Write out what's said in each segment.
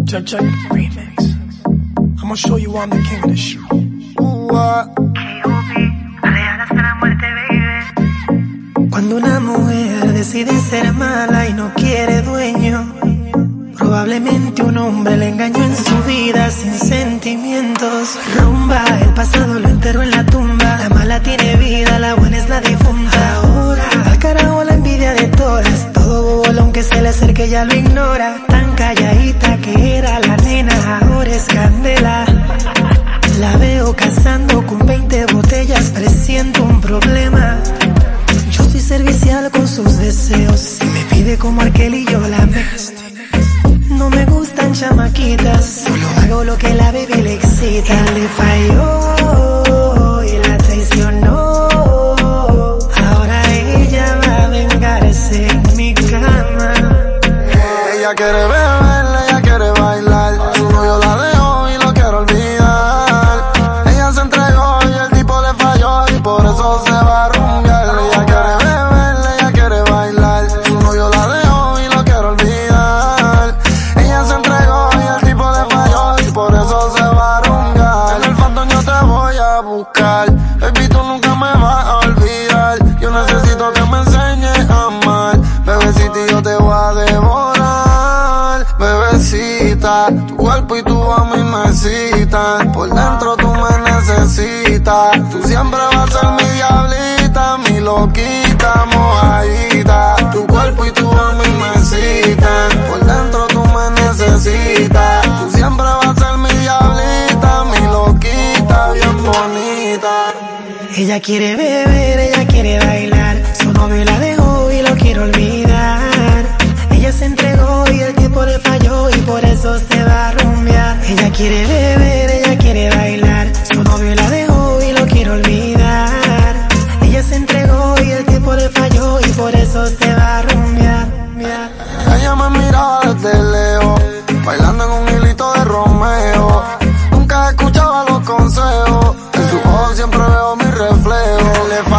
Check remix. I'ma show you I'm the king of this shit. Cuando una mujer decide ser mala y no quiere dueño, probablemente un hombre le engañó en su vida sin sentimientos. Rumba, el pasado lo enterró en la tumba. La mala tiene vida, la buena es la difunta. Ahora, al carajo la envidia de todas. Todo bobolón que se le acerque ya lo ignora. Tan calladita que era la nena, ahora es candela. La veo cazando con 20 botellas, presiento un problema. Yo soy servicial con sus deseos. Si me pide como aquel y yo la mezclo. No me gustan chamaquitas, solo hago lo que la baby le excita. Él le falló y la traicionó. Ahora ella va a vengarse en mi cama. Ella quiere beber, ella quiere bailar. Su novio la dejó y lo quiere olvidar. Ella se entregó y el tipo le falló y por eso se va a rumbear. Ella quiere beber, ella quiere bailar. Su novio la dejó y lo quiere olvidar. Ella se entregó y el tipo le falló y por eso se va a rumbear. En el Phantom yo te voy a buscar. Baby, tú nunca me vas a olvidar. Yo necesito que me enseñes a amar. Bebecita, yo te voy a devorar. Bebecita, tu cuerpo y tu a mí me citan. Por dentro tú me necesitas. Tú siempre vas a ser mi diablita, mi loquita, mojadita. Tu cuerpo y tu a mí me citan. Por dentro tú me necesitas. Tú siempre vas a ser mi diablita, mi loquita, bien bonita. Ella quiere beber, ella quiere bailar. Su novio la dejó y lo quiere olvidar. Ella se entregó y el tipo le falló y por eso se va a rumbear. Ella quiere beber, ella quiere bailar. Su novio la dejó y lo quiere olvidar. Ella se entregó y el tipo le falló y por eso se va a rumbear. Ella me miraba desde lejos, bailando en un hilito de Romeo. Nunca escuchaba los consejos, en sus ojos siempre veo mi reflejo. Le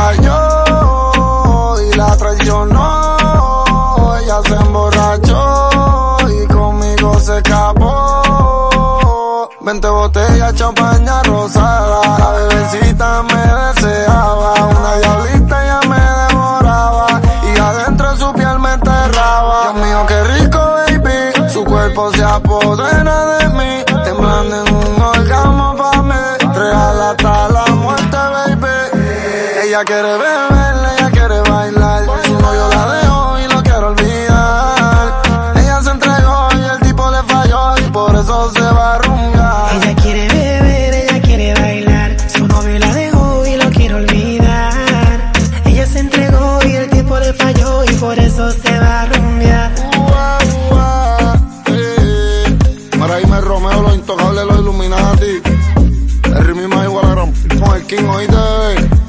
falló y la traicionó. Ella se emborrachó y conmigo se escapó. 20 botellas, champaña rosada. La bebecita me deseaba. Una diablita ella me devoraba y adentro de su piel me enterraba. Dios mío, qué rico, baby. Su cuerpo se apodera de mí, temblando en un orgasmo pa' mí. Real hasta la muerte, baby. Ella quiere beber, ella quiere bailar. Su novio la dejó y lo quiere olvidar. Ella se entregó y el tipo le falló y por eso se va a rumbear. Ella quiere beber, ella quiere bailar. Su novio la dejó y lo quiere olvidar. Ella se entregó y el tipo le falló y por eso se va a rumbear. Para irme Romeo, los intocables, los Illuminati. El ritmo más igual a con el King, oíste, bebé.